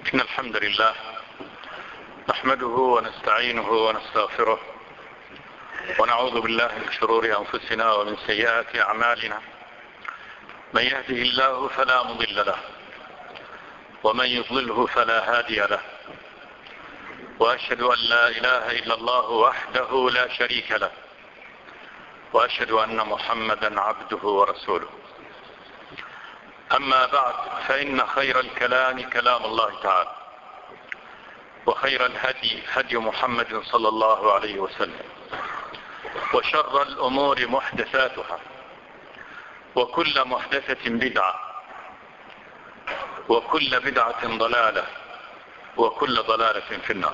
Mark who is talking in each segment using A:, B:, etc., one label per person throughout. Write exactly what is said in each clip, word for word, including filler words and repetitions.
A: إن الحمد لله نحمده ونستعينه ونستغفره ونعوذ بالله من شرور أنفسنا ومن سيئات أعمالنا. من يهده الله فلا مضل له ومن يضلله فلا هادي له، وأشهد أن لا إله إلا الله وحده لا شريك له، وأشهد أن محمدا عبده ورسوله. أما بعد، فإن خير الكلام كلام الله تعالى، وخير الهدي هدي محمد صلى الله عليه وسلم، وشر الأمور محدثاتها، وكل محدثة بدعة، وكل بدعة ضلالة، وكل ضلالة في النار.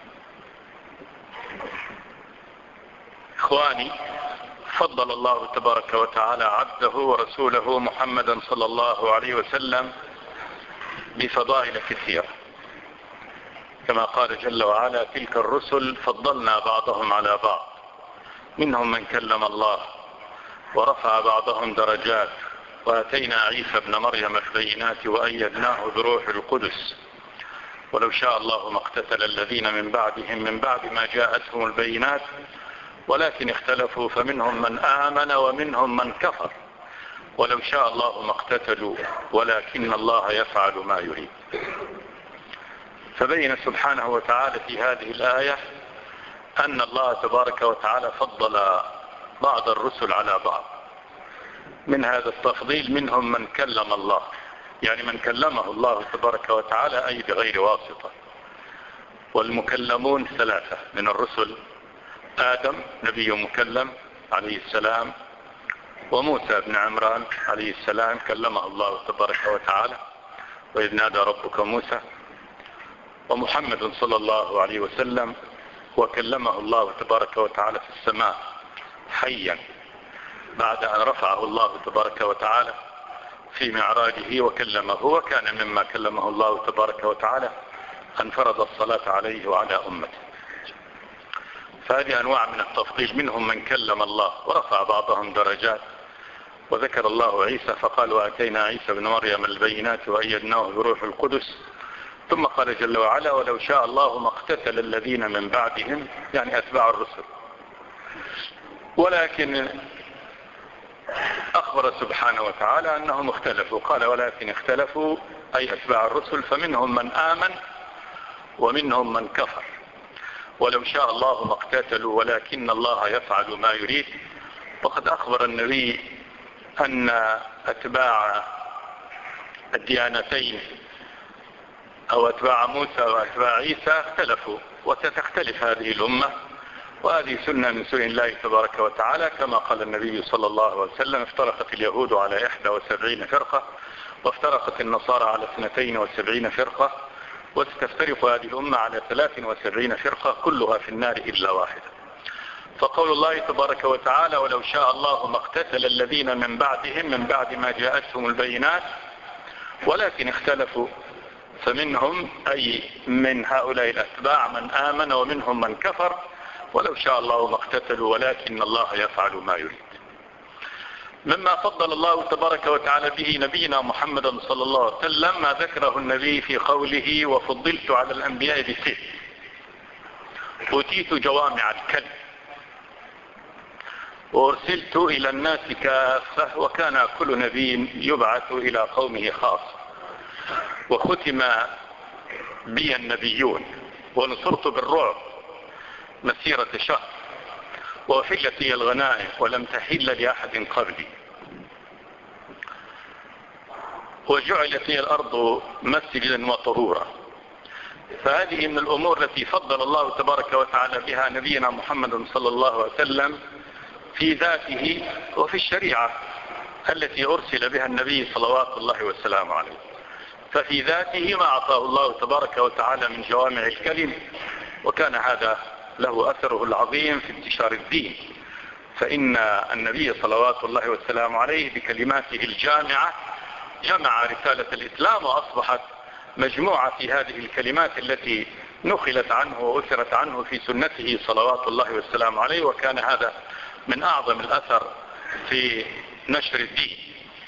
A: إخواني، فضل الله تبارك وتعالى عبده ورسوله محمدا صلى الله عليه وسلم بفضائل كثيرة، كما قال جل وعلا: تلك الرسل فضلنا بعضهم على بعض، منهم من كلم الله ورفع بعضهم درجات، وآتينا عيسى ابن مريم البينات وأيدناه بروح القدس، ولو شاء الله ما اقتتل الذين من بعدهم من بعد ما جاءتهم البينات ولكن اختلفوا فمنهم من آمن ومنهم من كفر، ولو شاء الله ما اقتتلوا ولكن الله يفعل ما يريد. فبين سبحانه وتعالى في هذه الآية أن الله تبارك وتعالى فضل بعض الرسل على بعض. من هذا التفضيل منهم من كلم الله، يعني من كلمه الله تبارك وتعالى أي بغير واسطة. والمكلمون ثلاثة من الرسل: آدم نبي مكلم عليه السلام، وموسى بن عمران عليه السلام كلمه الله تبارك وتعالى وإذ نادى ربك موسى، ومحمد صلى الله عليه وسلم وكلمه الله تبارك وتعالى في السماء حيا بعد أن رفعه الله تبارك وتعالى في معراجه وكلمه، وكان مما كلمه الله تبارك وتعالى أن فرض الصلاة عليه وعلى أمته. فهذه أنواع من التفضيل، منهم من كلم الله ورفع بعضهم درجات. وذكر الله عيسى فقال: وآتينا عيسى ابن مريم البينات وأيدناه بروح القدس. ثم قال جل وعلا: ولو شاء الله ما اقتتل الذين من بعدهم، يعني أتباع الرسل، ولكن أخبر سبحانه وتعالى أنهم اختلفوا. قال: ولكن اختلفوا أي أتباع الرسل، فمنهم من آمن ومنهم من كفر، ولو شاء الله ما اقتتلوا ولكن الله يفعل ما يريد. وقد أخبر النبي أن أتباع الديانتين أو أتباع موسى وأتباع عيسى اختلفوا، وستختلف هذه الأمة، وهذه سنة من سنن الله تبارك وتعالى. كما قال النبي صلى الله عليه وسلم: افترقت اليهود على إحدى وسبعين فرقة، وافترقت النصارى على اثنتين وسبعين فرقة، وستفترق هذه الأمة على ثلاث وسبعين فرقة، كلها في النار إلا واحدة. فقول الله تبارك وتعالى: ولو شاء الله ما اقتتل الذين من بعدهم من بعد ما جاءتهم البينات ولكن اختلفوا، فمنهم أي من هؤلاء الأتباع من آمن ومنهم من كفر، ولو شاء الله ما اقتتلوا ولكن الله يفعل ما يريد. مما فضل الله تبارك وتعالى به نبينا محمد صلى الله عليه وسلم ما ذكره النبي في قوله: وفضلت على الأنبياء بست، أوتيت جوامع الكلم، وأرسلت إلى الناس كافة، وكان كل نبي يبعث إلى قومه خاصة، وختم بي النبيون، ونصرت بالرعب مسيرة شهر، وأحلت لي الغنائم ولم تحل لأحد قبلي، وجعلت لي الأرض مسجدا وطهورا. فهذه من الأمور التي فضل الله تبارك وتعالى بها نبينا محمد صلى الله عليه وسلم في ذاته وفي الشريعة التي أرسل بها النبي صلوات الله وسلامه عليه. ففي ذاته ما أعطاه الله تبارك وتعالى من جوامع الكلم، وكان هذا له أثره العظيم في انتشار الدين. فإن النبي صلوات الله وسلامه عليه بكلماته الجامعة جمع رسالة الإسلام، وأصبحت مجموعة في هذه الكلمات التي نقلت عنه وأثرت عنه في سنته صلوات الله والسلام عليه. وكان هذا من أعظم الأثر في نشر الدين.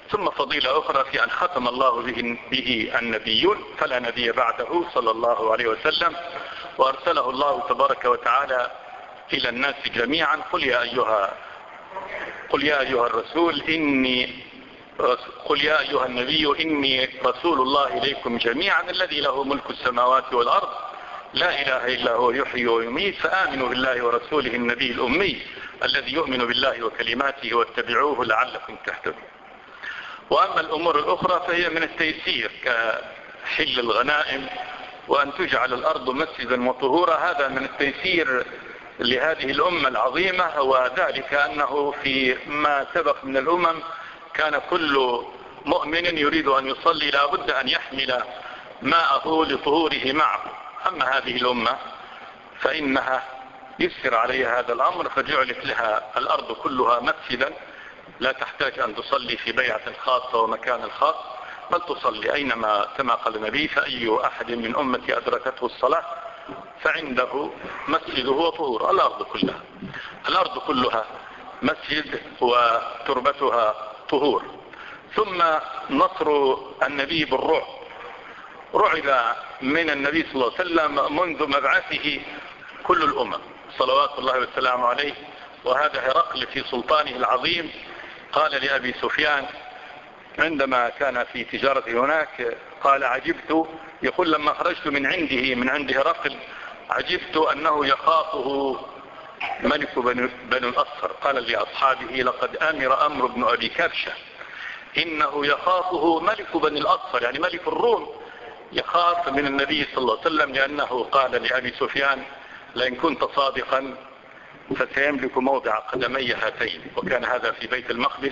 A: ثم فضيلة أخرى في أن ختم الله به, به النبيون، فلا نبي بعده صلى الله عليه وسلم، وأرسله الله تبارك وتعالى إلى الناس جميعا. قل يا أيها قل يا أيها الرسول إني قل يا أيها النبي إني رسول الله إليكم جميعا الذي له ملك السماوات والأرض لا إله إلا هو يحيي ويميت، فآمنوا بالله ورسوله النبي الأمي الذي يؤمن بالله وكلماته واتبعوه لعلكم تهتدون. وأما الأمور الأخرى فهي من التيسير كحل الغنائم وأن تجعل الأرض مسجدا وطهورا، هذا من التيسير لهذه الأمة العظيمة. وذلك أنه في ما سبق من الأمم كان كل مؤمن يريد أن يصلي لا بد أن يحمل ماءه لطهوره معه. أما هذه الأمة فإنها يسر عليها هذا الأمر، فجعلت لها الأرض كلها مسجدا، لا تحتاج أن تصلي في بيعة خاصة ومكان خاص، بل تصلي أينما كما قال النبي: فأي أحد من أمتي أدركته الصلاة فعنده مسجده وطهور. الأرض كلها الأرض كلها مسجد وتربتها طهور. ثم نصر النبي بالرعب، رعب من النبي صلى الله عليه وسلم منذ مبعثه كل الأمم صلوات الله والسلام عليه. وهذا هرقل في سلطانه العظيم قال لأبي سفيان عندما كان في تجارة هناك، قال: عجبت، يقول لما خرجت من عنده من عند هرقل عجبت أنه يخافه ملك بنو الأصفر. قال لأصحابه: لقد أمر أمر بن أبي كبشة إنه يخافه ملك بني الأصفر، يعني ملك الروم يخاف من النبي صلى الله عليه وسلم، لأنه قال لأبي سفيان: لئن كنت صادقا فسيملك موضع قدمي هاتين. وكان هذا في بيت المقدس،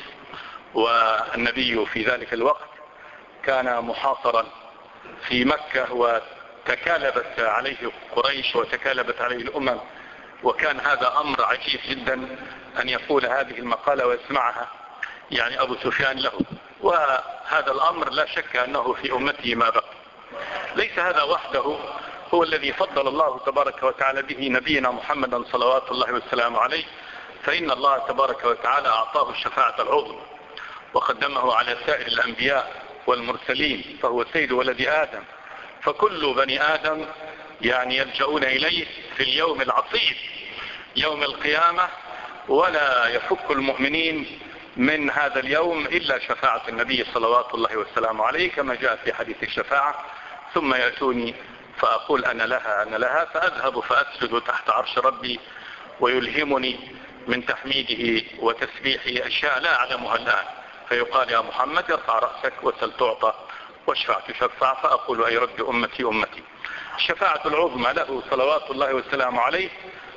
A: والنبي في ذلك الوقت كان محاصرا في مكة، وتكالبت عليه قريش وتكالبت عليه الأمم، وكان هذا أمر عجيب جدا أن يقول هذه المقالة ويسمعها يعني أبو سفيان له. وهذا الأمر لا شك أنه في أمته ما بقى. ليس هذا وحده هو الذي فضل الله تبارك وتعالى به نبينا محمدا صلوات الله والسلام عليه، فإن الله تبارك وتعالى أعطاه الشفاعة العظمى وقدمه على سائر الأنبياء والمرسلين، فهو سيد ولد آدم، فكل بني آدم يعني يلجؤون إليه في اليوم العصيب يوم القيامة، ولا يفك المؤمنين من هذا اليوم إلا شفاعة النبي صلوات الله والسلام عليه، كما جاء في حديث الشفاعة: ثم يأتوني فأقول أنا لها أنا لها فأذهب فأسجد تحت عرش ربي ويلهمني من تحميده وتسبيحه أشياء لا أعلمها الآن، فيقال: يا محمد ارفع رأسك وسل تعطى واشفع تشفع، فأقول: أي رب أمتي أمتي. الشفاعة العظمى له صلوات الله والسلام عليه،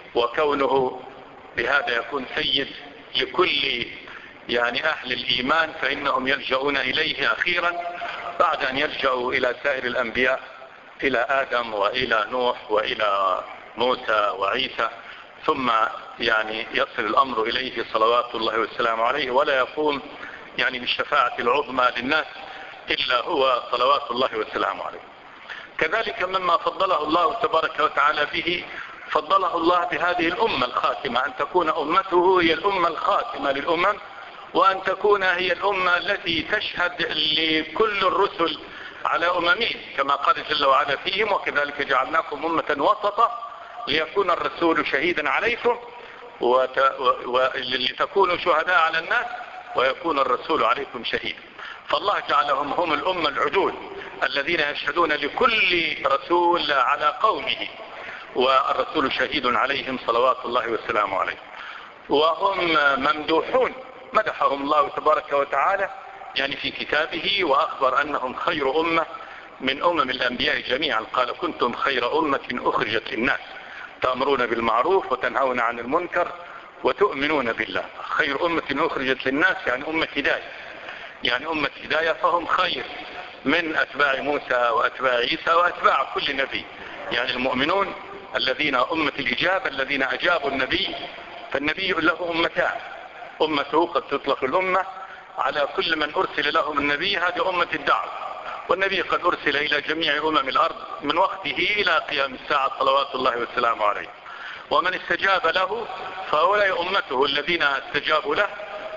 A: وكونه بهذا يكون سيد لكل يعني أهل الإيمان، فإنهم يلجؤون إليه أخيرا بعد أن يلجأوا إلى سائر الأنبياء، إلى آدم وإلى نوح وإلى موسى وعيسى، ثم يعني يصل الأمر إليه صلوات الله والسلام عليه، ولا يقوم يعني بالشفاعة العظمى للناس إلا هو صلوات الله والسلام عليه. كذلك مما فضله الله تبارك وتعالى به، فضله الله بهذه الأمة الخاتمة، أن تكون أمته هي الأمة الخاتمة للأمم، وأن تكون هي الأمة التي تشهد لكل الرسل على أممين، كما قال جل وعلا فيهم: وكذلك جعلناكم أمة وسطا ليكون الرسول شهيدا عليكم وت... ولتكونوا شهداء على الناس ويكون الرسول عليكم شهيدا. فالله جعلهم هم الأمة العدول الذين يشهدون لكل رسول على قومه، والرسول شهيد عليهم صلوات الله والسلام عليه. وهم ممدوحون، مدحهم الله تبارك وتعالى يعني في كتابه، وأخبر أنهم خير أمة من أمم الأنبياء جميعا. قال: كنتم خير أمة أخرجت للناس تأمرون بالمعروف وتنهون عن المنكر وتؤمنون بالله. خير أمة أخرجت للناس يعني أمة هداية، يعني أمة هداية، فهم خير من أتباع موسى وأتباع عيسى وأتباع كل نبي. يعني المؤمنون الذين أمة الإجابة الذين أجابوا النبي، فالنبي له أمتان: أمته قد تطلق الأمة على كل من أرسل لهم النبي، هذه أمة الدعوة، والنبي قد أرسل إلى جميع أمم الأرض من وقته إلى قيام الساعة صلوات الله والسلام عليه. ومن استجاب له فهؤلاء أمته الذين استجابوا له،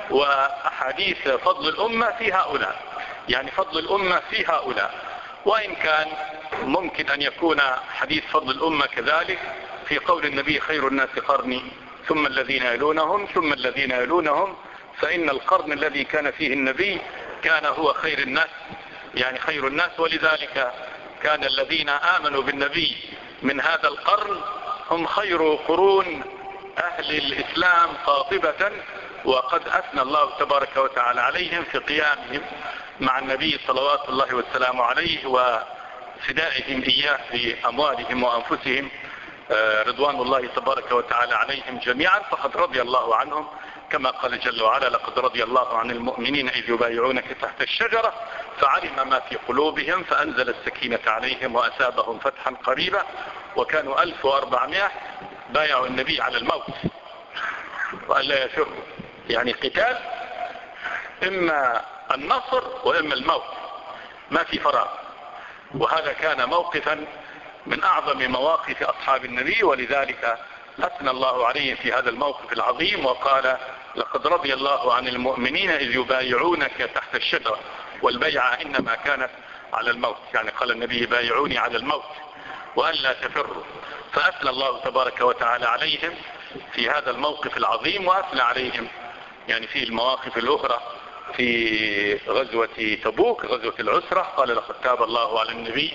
A: وأحاديث فضل الأمة في هؤلاء، يعني فضل الأمة في هؤلاء. وإن كان ممكن أن يكون حديث فضل الأمة كذلك في قول النبي خير الناس قرني ثم الذين يلونهم ثم الذين يلونهم، فإن القرن الذي كان فيه النبي كان هو خير الناس، يعني خير الناس، ولذلك كان الذين آمنوا بالنبي من هذا القرن هم خير قرون أهل الإسلام قاطبة، وقد أثنى الله تبارك وتعالى عليهم في قيامهم مع النبي صلوات الله والسلام عليه وفدائهم إياه بأموالهم وأنفسهم رضوان الله تبارك وتعالى عليهم جميعا. فقد رضي الله عنهم كما قال جل وعلا لقد رضي الله عن المؤمنين إذ يبايعونك تحت الشجرة فعلم ما في قلوبهم فأنزل السكينة عليهم وأثابهم فتحا قريبا. وكانوا ألف وأربعمائة بايعوا النبي على الموت وألا يفروا، يعني قتال إما النصر وإما الموت، ما في فراغ. وهذا كان موقفا من أعظم مواقف أصحاب النبي، ولذلك أثنى الله عليه في هذا الموقف العظيم وقال لقد رضي الله عن المؤمنين إذ يبايعونك تحت الشجرة، والبيعة إنما كانت على الموت، يعني قال النبي بايعوني على الموت وأن لا تفروا. فأثنى الله تبارك وتعالى عليهم في هذا الموقف العظيم، وأثنى عليهم يعني في المواقف الأخرى في غزوة تبوك غزوة العسرة قال لقد تاب الله على النبي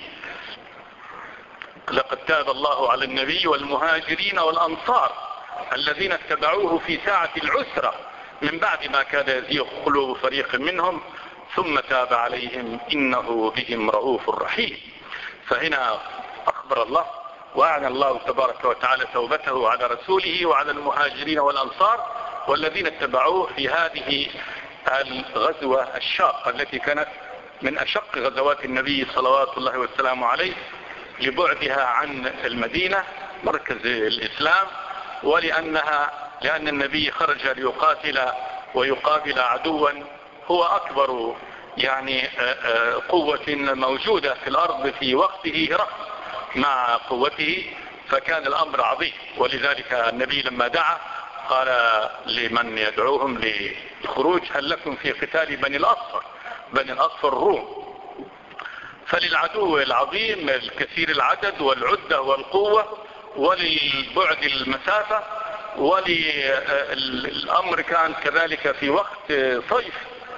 A: لقد تاب الله على النبي والمهاجرين والأنصار الذين اتبعوه في ساعة العسرة من بعد ما كاد يزيغ قلوب فريق منهم ثم تاب عليهم إنه بهم رؤوف رحيم. فهنا أخبر الله وأعلن الله تبارك وتعالى توبته على رسوله وعلى المهاجرين والأنصار والذين اتبعوه في هذه الغزوة الشاقة التي كانت من أشق غزوات النبي صلوات الله والسلام عليه لبعدها عن المدينة مركز الإسلام، ولأنها لأن النبي خرج ليقاتل ويقابل عدوا هو أكبر يعني قوة موجودة في الأرض في وقته هرقل مع قوته، فكان الأمر عظيم. ولذلك النبي لما دعا قال لمن يدعوهم للخروج هل لكم في قتال بني الأصفر بني الأصفر الروم. فللعدو العظيم الكثير العدد والعدة والقوة وللبعد المسافة وللأمر كان كذلك في وقت صيف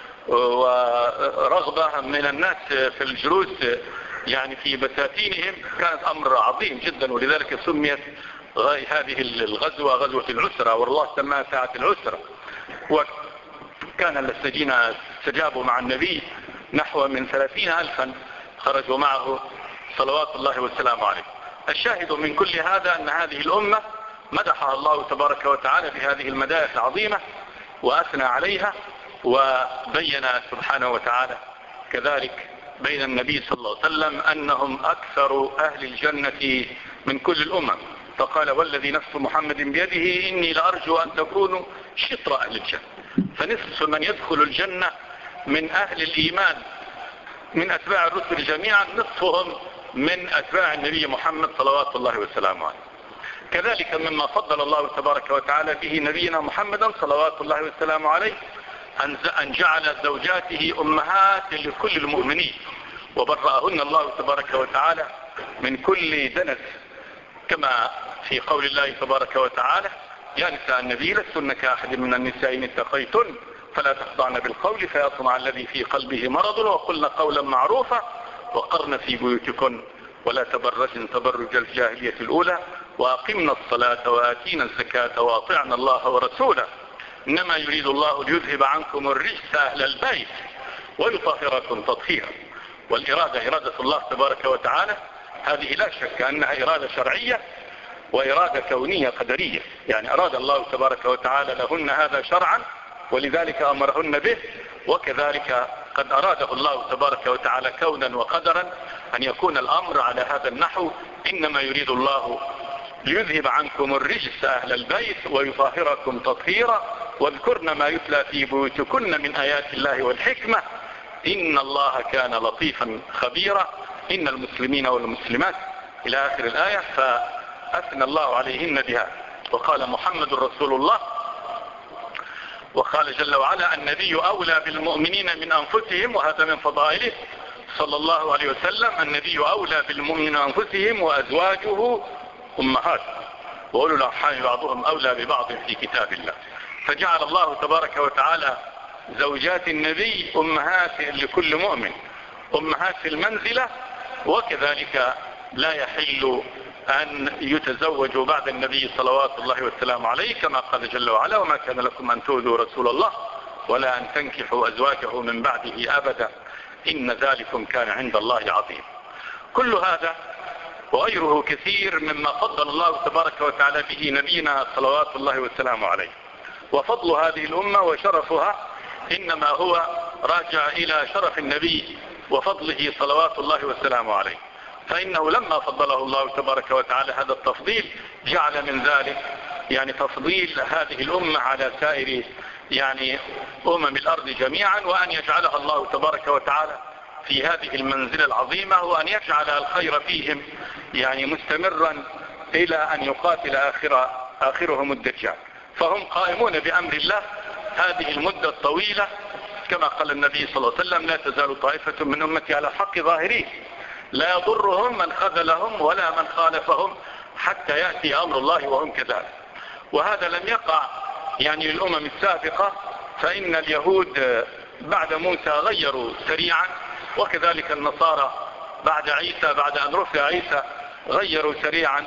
A: ورغبة من الناس في الجلوس يعني في بساتينهم، كانت أمر عظيم جدا. ولذلك سميت هذه الغزوة غزوة العسرة، والله سماها ساعة العسرة. وكان الذين استجابوا مع النبي نحو من ثلاثين ألفا خرجوا معه صلوات الله والسلام عليه. الشاهد من كل هذا أن هذه الأمة مدحها الله تبارك وتعالى بهذه المدائح العظيمة وأثنى عليها، وبين سبحانه وتعالى كذلك بين النبي صلى الله عليه وسلم أنهم أكثر أهل الجنة من كل الأمم، فقال والذي نفس محمد بيده إني لأرجو أن تكونوا شطر أهل الجنة، فنصف من يدخل الجنة من أهل الإيمان من أتباع الرسل جميعا نصفهم من أتباع النبي محمد صلوات الله والسلام عليه. كذلك مما فضل الله تبارك وتعالى به نبينا محمدا صلوات الله والسلام عليه أن جعل زوجاته أمهات لكل المؤمنين وبرأهن الله تبارك وتعالى من كل دنس، كما في قول الله تبارك وتعالى يا نساء النبي لستن كأحد من النساء إن اتقيتن فلا تخضعن بالقول فيطمع الذي في قلبه مرض وقلن قولا معروفا وقرن في بيوتكن ولا تبرجن تبرج الجاهلية الأولى وأقمنا الصلاة وآتينا الزكاة وأطعنا الله ورسوله إنما يريد الله ليذهب عنكم الرجس أهل البيت ويطهركم تطهيرا. والإرادة إرادة الله تبارك وتعالى هذه لا شك أنها إرادة شرعية وإرادة كونية قدرية، يعني أراد الله تبارك وتعالى لهن هذا شرعا ولذلك أمرهن به، وكذلك قد أراده الله تبارك وتعالى كونا وقدرا أن يكون الأمر على هذا النحو إنما يريد الله ليذهب عنكم الرجس أهل البيت ويطهركم تطهيرا واذكرن ما يتلى في بيوتكن من آيات الله والحكمة إن الله كان لطيفا خبيرا إن المسلمين والمسلمات إلى آخر الآية. فأثنى الله عليهن بها وقال محمد رسول الله وقال جل وعلا النبي أولى بالمؤمنين من أنفسهم، وهذا من فضائله صلى الله عليه وسلم. النبي أولى بالمؤمنين من أنفسهم وأزواجه أمهات، وأولو الأرحام بعضهم أولى ببعض في كتاب الله. فجعل الله تبارك وتعالى زوجات النبي أمهات لكل مؤمن، أمهات في المنزلة، وكذلك لا يحل أن يتزوجوا بعد النبي صلوات الله والسلام عليه، كما قال جل وعلا وما كان لكم أن تؤذوا رسول الله ولا أن تنكحوا أزواجه من بعده أبدا إن ذلكم كان عند الله عظيم. كل هذا وغيره كثير مما فضل الله تبارك وتعالى به نبينا صلوات الله والسلام عليه. وفضل هذه الأمة وشرفها إنما هو راجع إلى شرف النبي وفضله صلوات الله والسلام عليه، فإنه لما فضله الله تبارك وتعالى هذا التفضيل جعل من ذلك يعني تفضيل هذه الأمة على سائر يعني أمم الأرض جميعا، وأن يجعلها الله تبارك وتعالى في هذه المنزلة العظيمة، وأن يجعل الخير فيهم يعني مستمرا إلى أن يقاتل آخر آخرهم الدجال. فهم قائمون بأمر الله هذه المدة الطويلة، كما قال النبي صلى الله عليه وسلم لا تزال طائفة من أمتي على الحق ظاهرين لا يضرهم من خذلهم ولا من خالفهم حتى يأتي أمر الله وهم كذلك. وهذا لم يقع يعني للأمم السابقة، فإن اليهود بعد موسى غيروا سريعا، وكذلك النصارى بعد عيسى بعد أن رفع عيسى غيروا سريعا،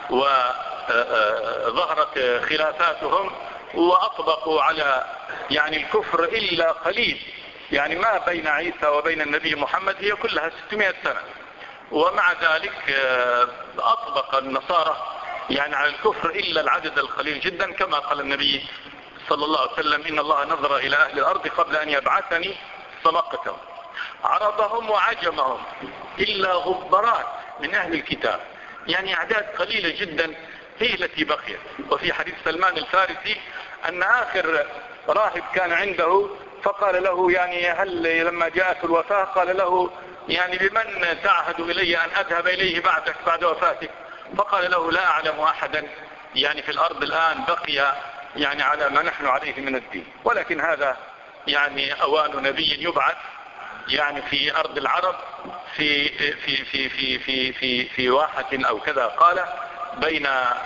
A: وظهرت خلافاتهم وأطبقوا على يعني الكفر إلا قليل. يعني ما بين عيسى وبين النبي محمد هي كلها ستمائة سنة، ومع ذلك أطبق النصارى يعني على الكفر إلا العدد القليل جدا، كما قال النبي صلى الله عليه وسلم إن الله نظر إلى أهل الأرض قبل أن يبعثني فمقتهم عربهم وعجمهم إلا غبرات من أهل الكتاب، يعني أعداد قليلة جدا هي التي بقيت. وفي حديث سلمان الفارسي أن آخر راهب كان عنده فقال له يعني هل لما جاءت الوفاة قال له يعني بمن تعهد إلي أن أذهب إليه بعدك بعد وفاتك؟ فقال له لا أعلم أحدا يعني في الأرض الآن بقي يعني على ما نحن عليه من الدين، ولكن هذا يعني أوان نبي يبعث يعني في أرض العرب في في في في في في, في واحة أو كذا قال بين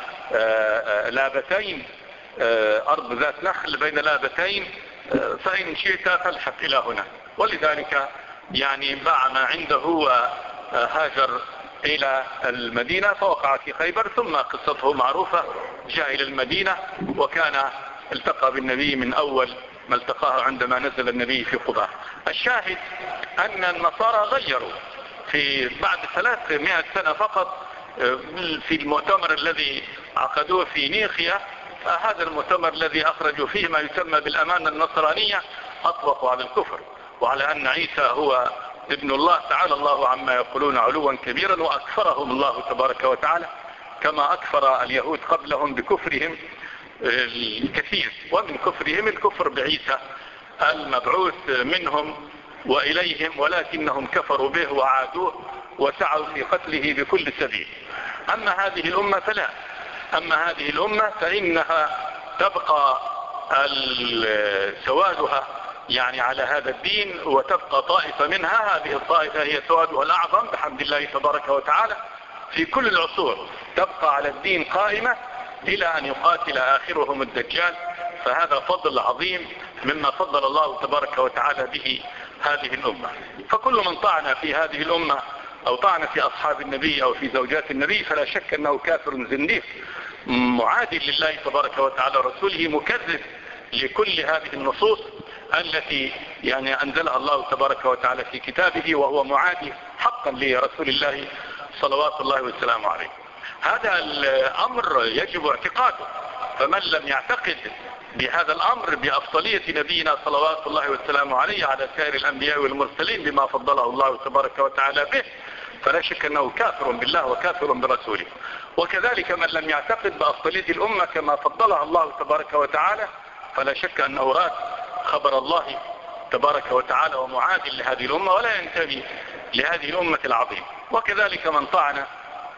A: لابتين، أرض ذات نخل بين لابتين، فإن شئت فالحق إلى هنا. ولذلك يعني باع ما عنده وهاجر إلى المدينة فوقع في خيبر، ثم قصته معروفة، جاء إلى المدينة وكان التقى بالنبي من أول ما التقاه عندما نزل النبي في قباء. الشاهد أن النصارى غيروا في بعد ثلاثمائة سنة فقط في المؤتمر الذي عقدوه في نيقيا، هذا المؤتمر الذي أخرجوا فيه ما يسمى بالأمانة النصرانية، أطبقوا على الكفر وعلى أن عيسى هو ابن الله تعالى الله عما يقولون علوا كبيرا، وأكفرهم الله تبارك وتعالى كما أكفر اليهود قبلهم بكفرهم الكثير، ومن كفرهم الكفر بعيسى المبعوث منهم وإليهم، ولكنهم كفروا به وعادوه وسعوا في قتله بكل سبيل. أما هذه الأمة فلا، أما هذه الأمة فإنها تبقى سوادها يعني على هذا الدين، وتبقى طائفة منها، هذه الطائفة هي سوادها الأعظم بحمد الله تبارك وتعالى في كل العصور، تبقى على الدين قائمة إلى أن يقاتل آخرهم الدجال. فهذا فضل عظيم مما فضل الله تبارك وتعالى به هذه الأمة. فكل من طعن في هذه الأمة أو طعن في أصحاب النبي أو في زوجات النبي فلا شك أنه كافر زنديق معادي لله تبارك وتعالى ورسوله، مكذب لكل هذه النصوص التي يعني أنزلها الله تبارك وتعالى في كتابه، وهو معادي حقا لرسول الله صلوات الله والسلام عليه. هذا الأمر يجب اعتقاده، فمن لم يعتقد بهذا الأمر بأفضلية نبينا صلوات الله والسلام عليه على سائر الأنبياء والمرسلين بما فضله الله تبارك وتعالى به، فلا شك أنه كافر بالله وكافر برسوله. وكذلك من لم يعتقد بأفضلية الأمة كما فضلها الله تبارك وتعالى، فلا شك أنه راد خبر الله تبارك وتعالى ومعادل لهذه الأمة ولا ينتمي لهذه الأمة العظيمة. وكذلك من طعن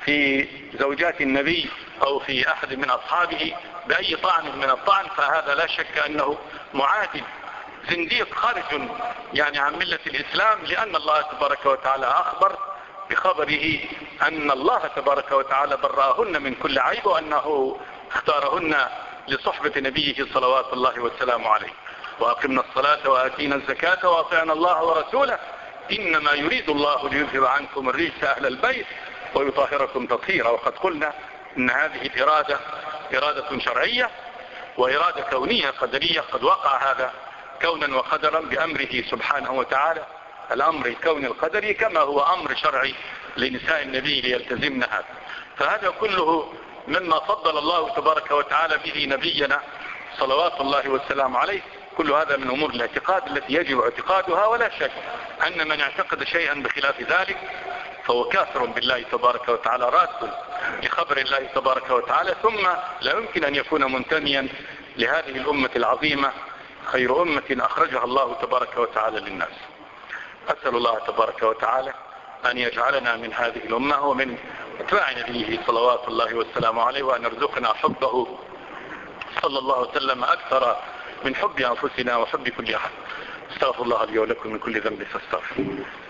A: في زوجات النبي أو في أحد من أصحابه بأي طعن من الطعن، فهذا لا شك أنه معادل زنديق خارج يعني عن ملة الإسلام، لأن الله تبارك وتعالى أخبر بخبره أن الله تبارك وتعالى برأهن من كل عيب، وأنه اختارهن لصحبة نبيه صلوات الله والسلام عليه. وأقمنا الصلاة وآتينا الزكاة وأطعنا الله ورسوله إنما يريد الله ليذهب عنكم الرجس أهل البيت ويطهركم تطهيرا. وقد قلنا إن هذه الإرادة إرادة شرعية وإرادة كونية قدرية، قد وقع هذا كونا وقدرا بأمره سبحانه وتعالى، الأمر الكوني القدري كما هو أمر شرعي لنساء النبي ليلتزمن هذا. فهذا كله مما فضل الله تبارك وتعالى به نبينا صلوات الله والسلام عليه. كل هذا من أمور الاعتقاد التي يجب اعتقادها، ولا شك أن من اعتقد شيئا بخلاف ذلك فهو كافر بالله تبارك وتعالى، راد لخبر الله تبارك وتعالى، ثم لا يمكن أن يكون منتميا لهذه الأمة العظيمة، خير أمة أخرجها الله تبارك وتعالى للناس. أسأل الله تبارك وتعالى أن يجعلنا من هذه الأمة ومن اتباع نبيه صلوات الله والسلام عليه، وأن يرزقنا حبه صلى الله عليه وسلم أكثر من حب أنفسنا وحب كل أحد. استغفر الله لي ولكم من كل ذنب فاستغفر.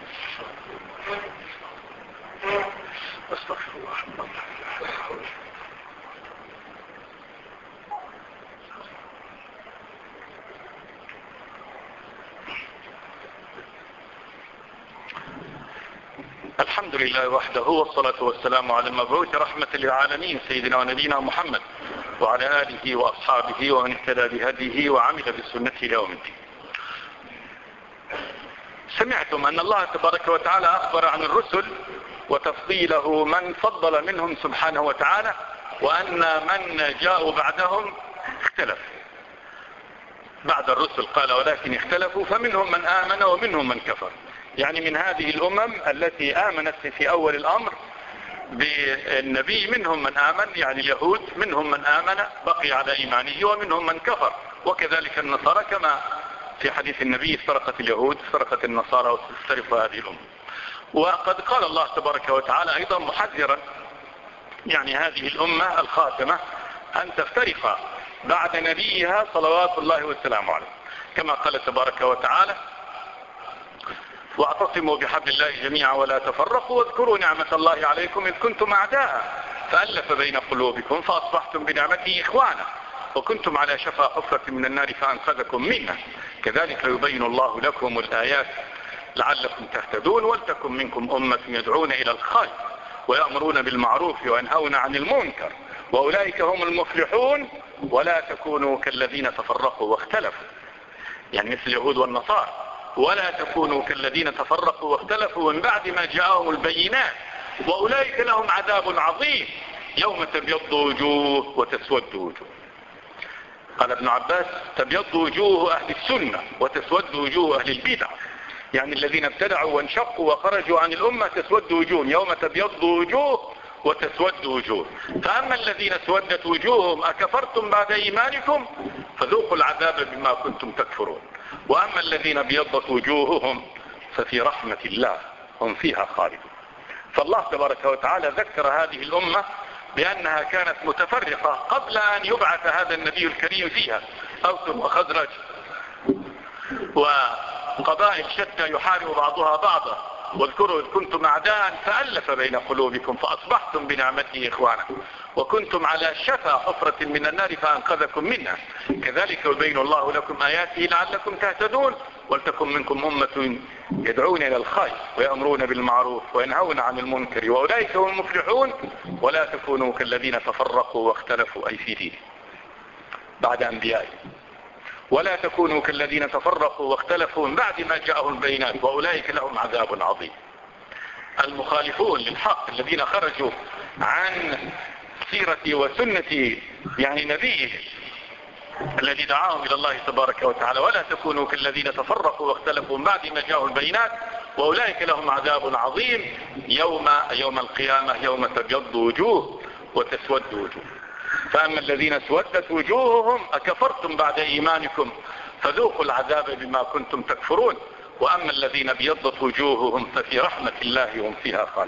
A: استغفر الله. الحمد لله وحده، والصلاة والسلام على المبعوث رحمة للعالمين سيدنا ونبينا محمد وعلى آله وأصحابه ومن اهتدى بهديه وعمل بسنته إلى يوم الدين. سمعتم أن الله تبارك وتعالى أخبر عن الرسل وتفضيله من فضل منهم سبحانه وتعالى، وأن من جاءوا بعدهم اختلف. بعد الرسل قال ولكن اختلفوا، فمنهم من آمن ومنهم من كفر. يعني من هذه الأمم التي آمنت في أول الأمر بالنبي منهم من آمن، يعني اليهود منهم من آمن بقي على إيمانه ومنهم من كفر، وكذلك النصارى كما في حديث النبي افترقت اليهود افترقت النصارى وتفترق هذه الأمة. وقد قال الله تبارك وتعالى أيضا محذرا يعني هذه الأمة الخاتمة أن تفترق بعد نبيها صلوات الله والسلام عليه، كما قال تبارك وتعالى واعتصموا بحبل الله جميعا ولا تفرقوا واذكروا نعمة الله عليكم إذ كنتم أعداء فألف بين قلوبكم فأصبحتم بنعمته إخوانا وكنتم على شفا حفرة من النار فأنقذكم منها كذلك يبين الله لكم الآيات لعلكم تهتدون ولتكن منكم أمة يدعون إلى الخير ويأمرون بالمعروف وينهون عن المنكر وأولئك هم المفلحون ولا تكونوا كالذين تفرقوا واختلفوا، يعني مثل اليهود والنصارى، ولا تكونوا كالذين تفرقوا واختلفوا من بعد ما جاءهم البينات وأولئك لهم عذاب عظيم يوم تبيض وجوه وتسود وجوه. قال ابن عباس تبيض وجوه أهل السنة وتسود وجوه أهل البدع، يعني الذين ابتدعوا وانشقوا وخرجوا عن الأمة تسود وجوه، يوم تبيض وجوه وتسود وجوه. فأما الذين اسودت وجوههم أكفرتم بعد إيمانكم فذوقوا العذاب بما كنتم تكفرون، وأما الذين ابيضت وجوههم ففي رحمة الله هم فيها خالدون. فالله تبارك وتعالى ذكر هذه الأمة بأنها كانت متفرقة قبل أن يبعث هذا النبي الكريم فيها، أوس وخزرج وقبائل شتى يحارب بعضها بعضا، واذكروا إذ كنتم أعداء فألف بين قلوبكم فأصبحتم بنعمته إخوانا وكنتم على شفا حفرة من النار فأنقذكم منها كذلك يبين الله لكم آياته لعلكم تهتدون ولتكن منكم أمة يدعون إلى الخير ويأمرون بالمعروف وينهون عن المنكر وأولئك هم المفلحون ولا تكونوا كالذين تفرقوا واختلفوا أي في دينهم بعد أنبيائهم ولا تكونوا كالذين تفرقوا واختلفوا من بعد ما جاءهم البينات وأولئك لهم عذاب عظيم. المخالفون للحق الذين خرجوا عن سيرة وسنة يعني نبيه الذي دعاهم إلى الله تبارك وتعالى ولا تكونوا كالذين تفرقوا واختلفوا من بعد ما جاءهم البينات وأولئك لهم عذاب عظيم يوم يوم القيامة يوم تبيض وجوه وتسود وجوه. فأما الذين اسودت وجوههم أكفرتم بعد إيمانكم فذوقوا العذاب بما كنتم تكفرون وأما الذين ابيضت وجوههم ففي رحمة الله هم فيها خالدون.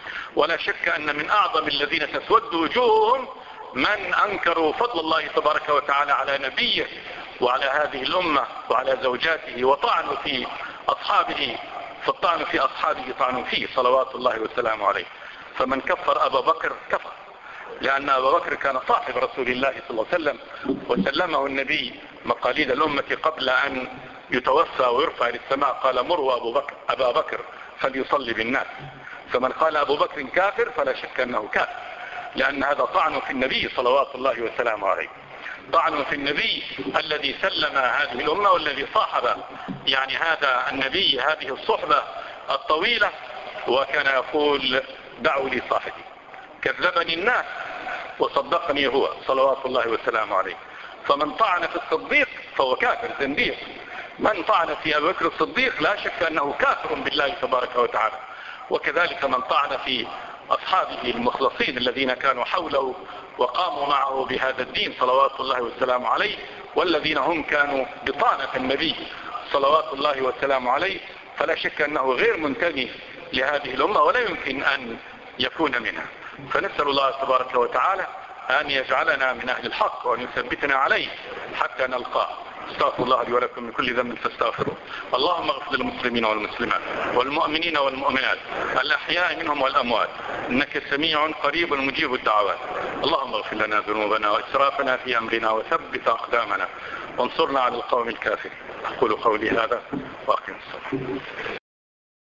A: ولا شك أن من أعظم الذين تسود وجوههم من أنكروا فضل الله تبارك وتعالى على نبيه وعلى هذه الأمة وعلى زوجاته، وطعنوا في أصحابه، فالطعن في أصحابه طعن فيه صلوات الله والسلام عليه. فمن كفر أبا بكر كفر، لأن أبا بكر كان صاحب رسول الله صلى الله عليه وسلم، وسلمه النبي مقاليد الأمة قبل أن يتوفى ويرفع للسماء، قال مروا أبو بكر أبا بكر فليصلي بالناس. فمن قال أبو بكر كافر فلا شك أنه كافر، لأن هذا طعن في النبي صلوات الله والسلام عليه، طعن في النبي الذي سلم هذه الأمة والذي صاحب يعني هذا النبي هذه الصحبة الطويلة، وكان يقول دعوا لي صاحبي، كذبني الناس وصدقني هو صلوات الله والسلام عليه. فمن طعن في الصديق فهو كافر زنديق، من طعن في أبي بكر الصديق لا شك أنه كافر بالله تبارك وتعالى. وكذلك من طعن في أصحابه المخلصين الذين كانوا حوله وقاموا معه بهذا الدين صلوات الله والسلام عليه، والذين هم كانوا بطانة النبي صلوات الله والسلام عليه، فلا شك أنه غير منتمي لهذه الأمة ولا يمكن أن يكون منها. فنسأل الله تبارك وتعالى أن يجعلنا من أهل الحق وأن يثبتنا عليه حتى نلقاه. استغفر الله لي ولكم من كل ذنب فاستغفروه. اللهم اغفر للمسلمين والمسلمات والمؤمنين والمؤمنات الأحياء منهم والأموات، إنك سميع قريب مجيب الدعوات. اللهم اغفر لنا ذنوبنا وإسرافنا في أمرنا وثبت أقدامنا وانصرنا على القوم الكافرين. أقول قولي هذا وأقم الصلاة.